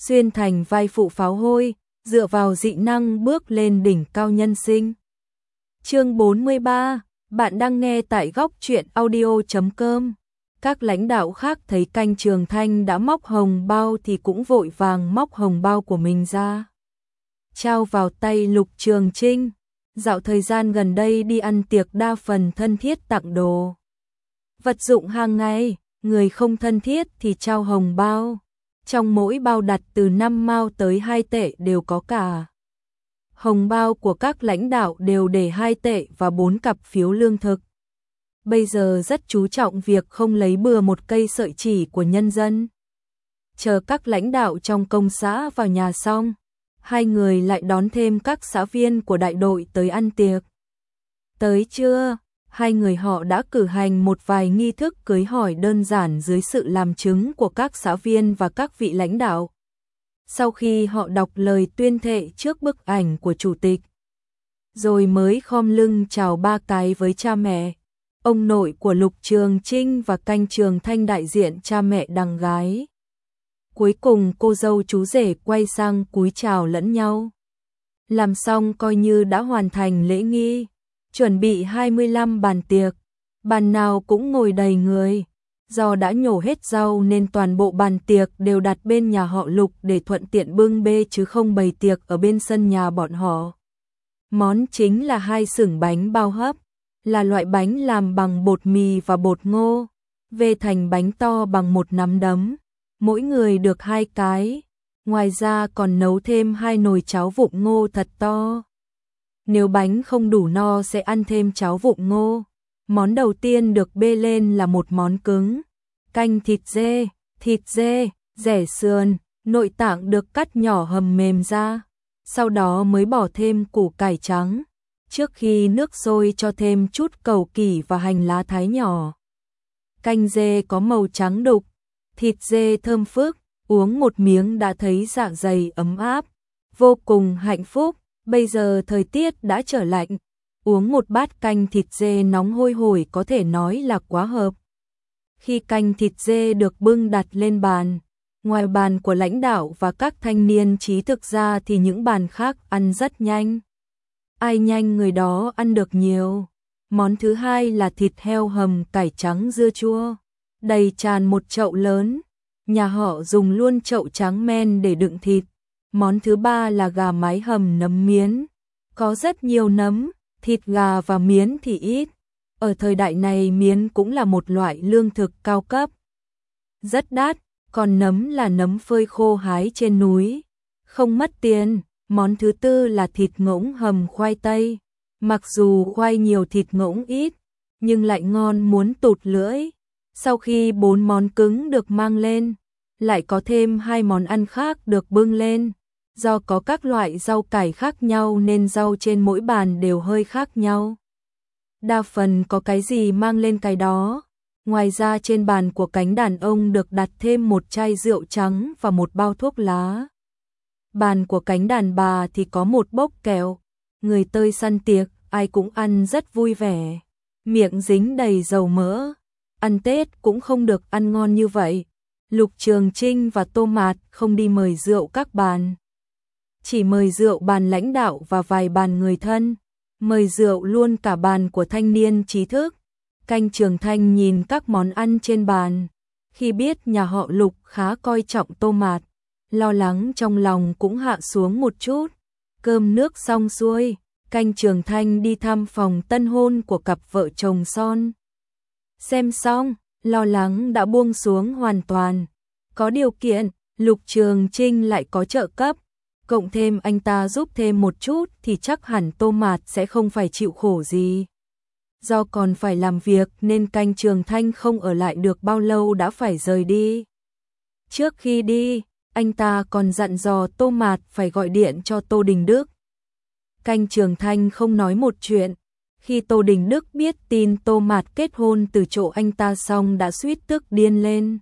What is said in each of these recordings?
xuyên thành vai phụ pháo hôi, dựa vào dị năng bước lên đỉnh cao nhân sinh. Chương 43, bạn đang nghe tại góc truyện audio.com. Các lãnh đạo khác thấy Canh Trường Thanh đã móc hồng bao thì cũng vội vàng móc hồng bao của mình ra, trao vào tay Lục Trường Trinh. Dạo thời gian gần đây đi ăn tiệc đa phần thân thiết tặng đồ vật dụng hàng ngày, người không thân thiết thì trao hồng bao. Trong mỗi bao đặt từ 5 mao tới 2 tệ đều có cả. Hồng bao của các lãnh đạo đều để 2 tệ và 4 cặp phiếu lương thực. Bây giờ rất chú trọng việc không lấy bừa một cây sợi chỉ của nhân dân. Chờ các lãnh đạo trong công xã vào nhà xong, hai người lại đón thêm các xã viên của đại đội tới ăn tiệc. Tới trưa, hai người họ đã cử hành một vài nghi thức cưới hỏi đơn giản dưới sự làm chứng của các xã viên và các vị lãnh đạo. Sau khi họ đọc lời tuyên thệ trước bức ảnh của chủ tịch, rồi mới khom lưng chào 3 cái với cha mẹ, ông nội của Lục Trường Trinh và Canh Trường Thanh đại diện cha mẹ đằng gái. Cuối cùng cô dâu chú rể quay sang cúi chào lẫn nhau. Làm xong coi như đã hoàn thành lễ nghi, chuẩn bị 25 bàn tiệc, bàn nào cũng ngồi đầy người. Do đã nhổ hết rau nên toàn bộ bàn tiệc đều đặt bên nhà họ Lục để thuận tiện bưng bê chứ không bày tiệc ở bên sân nhà bọn họ. Món chính là 2 xửng bánh bao hấp, là loại bánh làm bằng bột mì và bột ngô, về thành bánh to bằng một nắm đấm, mỗi người được 2 cái. Ngoài ra còn nấu thêm 2 nồi cháo vụn ngô thật to. Nếu bánh không đủ no sẽ ăn thêm cháo vụn ngô. Món đầu tiên được bê lên là một món cứng, canh thịt dê, rẻ sườn, nội tạng được cắt nhỏ hầm mềm ra. Sau đó mới bỏ thêm củ cải trắng. Trước khi nước sôi cho thêm chút cầu kỳ và hành lá thái nhỏ. Canh dê có màu trắng đục, thịt dê thơm phức, uống một miếng đã thấy dạ dày ấm áp, vô cùng hạnh phúc. Bây giờ thời tiết đã trở lạnh, uống một bát canh thịt dê nóng hôi hổi có thể nói là quá hợp. Khi canh thịt dê được bưng đặt lên bàn, ngoài bàn của lãnh đạo và các thanh niên trí thực ra thì những bàn khác ăn rất nhanh. Ai nhanh người đó ăn được nhiều. Món thứ hai là thịt heo hầm cải trắng dưa chua, đầy tràn một chậu lớn. Nhà họ dùng luôn chậu trắng men để đựng thịt. Món thứ ba là gà mái hầm nấm miến, có rất nhiều nấm, thịt gà và miến thì ít. Ở thời đại này miến cũng là một loại lương thực cao cấp, rất đắt, còn nấm là nấm phơi khô hái trên núi, không mất tiền. Món thứ tư là thịt ngỗng hầm khoai tây, mặc dù khoai nhiều thịt ngỗng ít, nhưng lại ngon muốn tụt lưỡi. Sau khi 4 món cứng được mang lên, lại có thêm 2 món ăn khác được bưng lên. Do có các loại rau cải khác nhau nên rau trên mỗi bàn đều hơi khác nhau. Đa phần có cái gì mang lên cái đó. Ngoài ra trên bàn của cánh đàn ông được đặt thêm một chai rượu trắng và một bao thuốc lá. Bàn của cánh đàn bà thì có một bốc kẹo. Người tơi săn tiệc, ai cũng ăn rất vui vẻ. Miệng dính đầy dầu mỡ. Ăn Tết cũng không được ăn ngon như vậy. Lục Trường Trinh và Tô Mạt không đi mời rượu các bàn. Chỉ mời rượu bàn lãnh đạo và vài bàn người thân. Mời rượu luôn cả bàn của thanh niên trí thức. Canh Trường Thanh nhìn các món ăn trên bàn. Khi biết nhà họ Lục khá coi trọng Tô Mạt, lo lắng trong lòng cũng hạ xuống một chút. Cơm nước xong xuôi, Canh Trường Thanh đi thăm phòng tân hôn của cặp vợ chồng son. Xem xong, lo lắng đã buông xuống hoàn toàn. Có điều kiện, Lục Trường Trinh lại có trợ cấp. Cộng thêm anh ta giúp thêm một chút thì chắc hẳn Tô Mạt sẽ không phải chịu khổ gì. Do còn phải làm việc nên Canh Trường Thanh không ở lại được bao lâu đã phải rời đi. Trước khi đi, anh ta còn dặn dò Tô Mạt phải gọi điện cho Tô Đình Đức. Canh Trường Thanh không nói một chuyện. Khi Tô Đình Đức biết tin Tô Mạt kết hôn từ chỗ anh ta xong đã suýt tức điên lên.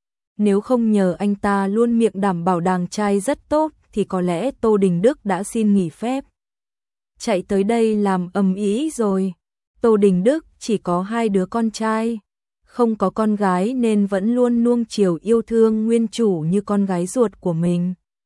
Nếu không nhờ anh ta luôn miệng đảm bảo đàng trai rất tốt thì có lẽ Tô Đình Đức đã xin nghỉ phép. Chạy tới đây làm ầm ĩ rồi. Tô Đình Đức chỉ có 2 đứa con trai, không có con gái nên vẫn luôn nuông chiều yêu thương nguyên chủ như con gái ruột của mình.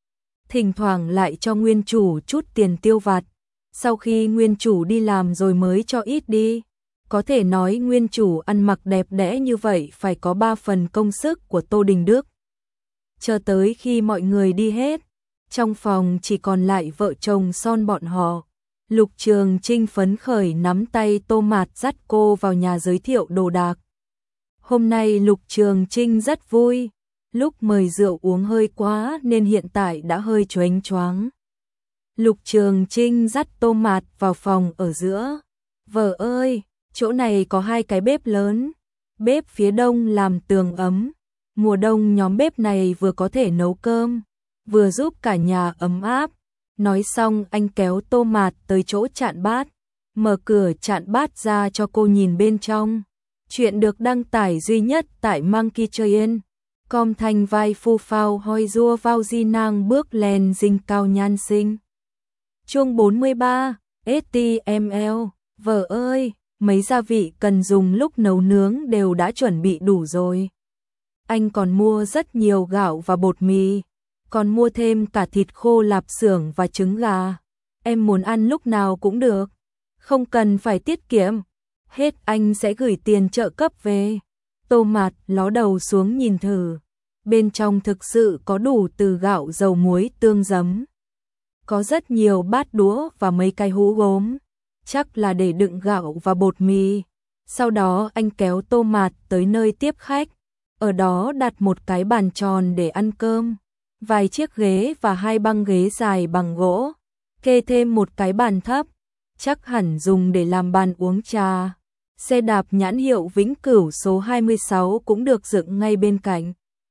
thỉnh thoảng lại cho nguyên chủ chút tiền tiêu vặt, sau khi nguyên chủ đi làm rồi mới cho ít đi. Có thể nói nguyên chủ ăn mặc đẹp đẽ như vậy phải có 3 phần công sức của Tô Đình Đức. Chờ tới khi mọi người đi hết, trong phòng chỉ còn lại vợ chồng son bọn họ. Lục Trường Trinh phấn khởi nắm tay Tô Mạt dắt cô vào nhà giới thiệu đồ đạc. Hôm nay Lục Trường Trinh rất vui, lúc mời rượu uống hơi quá nên hiện tại đã hơi choáng choáng. Lục Trường Trinh dắt Tô Mạt vào phòng ở giữa. Vợ ơi, chỗ này có 2 cái bếp lớn, bếp phía đông làm tường ấm. Mùa đông nhóm bếp này vừa có thể nấu cơm, vừa giúp cả nhà ấm áp. Nói xong anh kéo Tô Mạt tới chỗ chạn bát, mở cửa chạn bát ra cho cô nhìn bên trong. Chuyện được đăng tải duy nhất tại Monkey Train. Com thanh vai phu phao hoi rua vào di nang bước lên dinh cao nhan sinh. Chương 43, HTML. Vợ ơi, mấy gia vị cần dùng lúc nấu nướng đều đã chuẩn bị đủ rồi. Anh còn mua rất nhiều gạo và bột mì, còn mua thêm cả thịt khô lạp xưởng và trứng gà. Em muốn ăn lúc nào cũng được, không cần phải tiết kiệm. Hết anh sẽ gửi tiền trợ cấp về. Tô Mạt ló đầu xuống nhìn thử. Bên trong thực sự có đủ từ gạo, dầu muối, tương, giấm. Có rất nhiều bát đũa và mấy cái hũ gốm, chắc là để đựng gạo và bột mì. Sau đó anh kéo Tô Mạt tới nơi tiếp khách. Ở đó đặt một cái bàn tròn để ăn cơm, vài chiếc ghế và 2 băng ghế dài bằng gỗ, kê thêm một cái bàn thấp, chắc hẳn dùng để làm bàn uống trà. Xe đạp nhãn hiệu Vĩnh Cửu số 26 cũng được dựng ngay bên cạnh.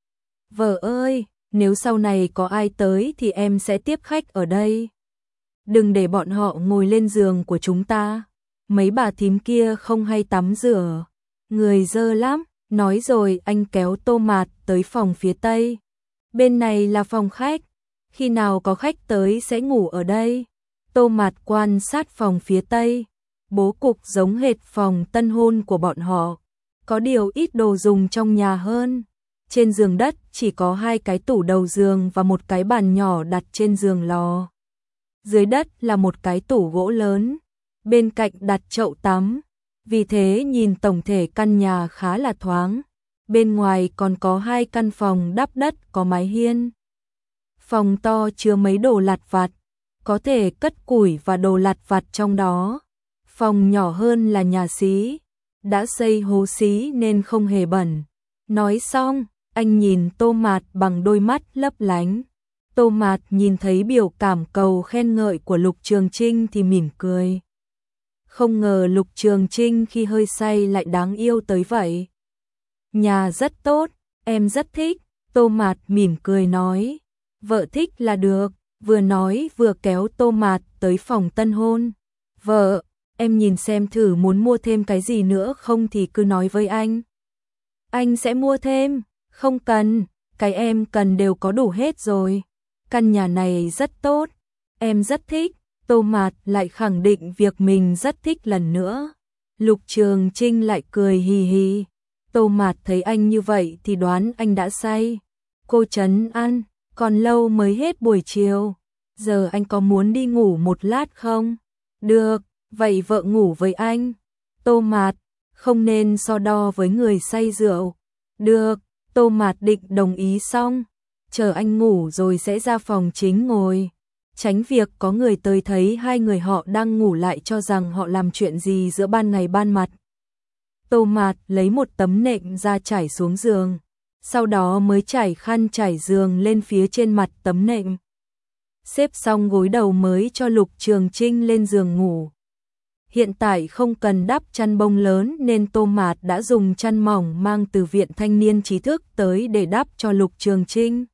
Vợ ơi, nếu sau này có ai tới thì em sẽ tiếp khách ở đây. Đừng để bọn họ ngồi lên giường của chúng ta. Mấy bà thím kia không hay tắm rửa, người dơ lắm. Nói rồi anh kéo Tô Mạt tới phòng phía tây. Bên này là phòng khách, khi nào có khách tới sẽ ngủ ở đây. Tô Mạt quan sát phòng phía tây, bố cục giống hệt phòng tân hôn của bọn họ, có điều ít đồ dùng trong nhà hơn. Trên giường đất chỉ có 2 cái tủ đầu giường và một cái bàn nhỏ đặt trên giường lò. Dưới đất là một cái tủ gỗ lớn, bên cạnh đặt chậu tắm. Vì thế nhìn tổng thể căn nhà khá là thoáng. Bên ngoài còn có 2 căn phòng đắp đất có mái hiên. Phòng to chứa mấy đồ lặt vặt, có thể cất củi và đồ lặt vặt trong đó. Phòng nhỏ hơn là nhà xí, đã xây hố xí nên không hề bẩn. Nói xong, anh nhìn Tô Mạt bằng đôi mắt lấp lánh. Tô Mạt nhìn thấy biểu cảm cầu khen ngợi của Lục Trường Trinh thì mỉm cười. Không ngờ Lục Trường Trinh khi hơi say lại đáng yêu tới vậy. Nhà rất tốt, em rất thích. Tô Mạt mỉm cười nói. Vợ thích là được, vừa nói vừa kéo Tô Mạt tới phòng tân hôn. Vợ, em nhìn xem thử muốn mua thêm cái gì nữa không thì cứ nói với anh. Anh sẽ mua thêm, không cần, cái em cần đều có đủ hết rồi. Căn nhà này rất tốt, em rất thích. Tô Mạt lại khẳng định việc mình rất thích lần nữa. Lục Trường Trinh lại cười hì hì. Tô Mạt thấy anh như vậy thì đoán anh đã say. Cô trấn an, còn lâu mới hết buổi chiều. Giờ anh có muốn đi ngủ một lát không? Được, vậy vợ ngủ với anh. Tô Mạt, không nên so đo với người say rượu. Được, Tô Mạt định đồng ý xong. Chờ anh ngủ rồi sẽ ra phòng chính ngồi. Tránh việc có người tới thấy 2 người họ đang ngủ lại cho rằng họ làm chuyện gì giữa ban ngày ban mặt. Tô Mạt lấy một tấm nệm ra trải xuống giường, sau đó mới trải khăn trải giường lên phía trên mặt tấm nệm. Xếp xong gối đầu mới cho Lục Trường Trinh lên giường ngủ. Hiện tại không cần đắp chăn bông lớn nên Tô Mạt đã dùng chăn mỏng mang từ Viện Thanh niên Trí thức tới để đắp cho Lục Trường Trinh.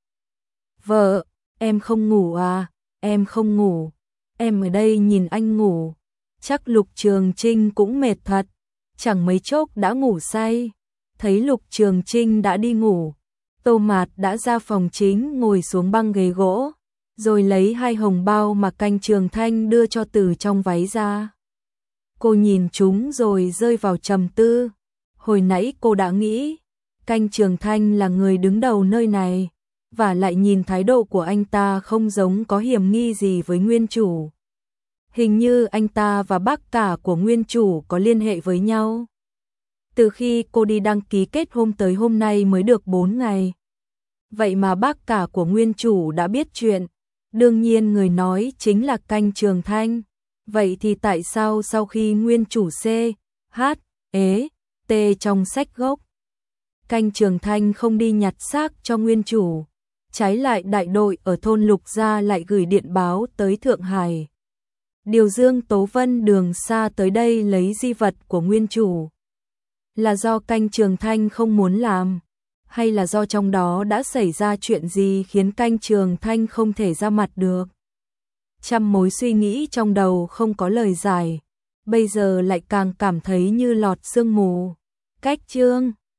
Vợ, em không ngủ à? Em không ngủ, em ở đây nhìn anh ngủ. Chắc Lục Trường Trinh cũng mệt thật, chẳng mấy chốc đã ngủ say. Thấy Lục Trường Trinh đã đi ngủ, Tô Mạt đã ra phòng chính ngồi xuống băng ghế gỗ, rồi lấy 2 hồng bao mà Canh Trường Thanh đưa cho từ trong váy ra. Cô nhìn chúng rồi rơi vào trầm tư. Hồi nãy cô đã nghĩ, Canh Trường Thanh là người đứng đầu nơi này, và lại nhìn thái độ của anh ta không giống có hiểm nghi gì với nguyên chủ. Hình như anh ta và bác cả của nguyên chủ có liên hệ với nhau. Từ khi cô đi đăng ký kết hôn tới hôm nay mới được 4 ngày. Vậy mà bác cả của nguyên chủ đã biết chuyện. Đương nhiên người nói chính là Canh Trường Thanh. Vậy thì tại sao sau khi nguyên chủ C, H, E, T trong sách gốc, Canh Trường Thanh không đi nhặt xác cho nguyên chủ, trái lại đại đội ở thôn Lục Gia lại gửi điện báo tới Thượng Hải. Điều Dương Tố Vân đường xa tới đây lấy di vật của nguyên chủ. Là do Canh Trường Thanh không muốn làm, hay là do trong đó đã xảy ra chuyện gì khiến Canh Trường Thanh không thể ra mặt được? Trăm mối suy nghĩ trong đầu không có lời giải, bây giờ lại càng cảm thấy như lọt sương mù. Cách chương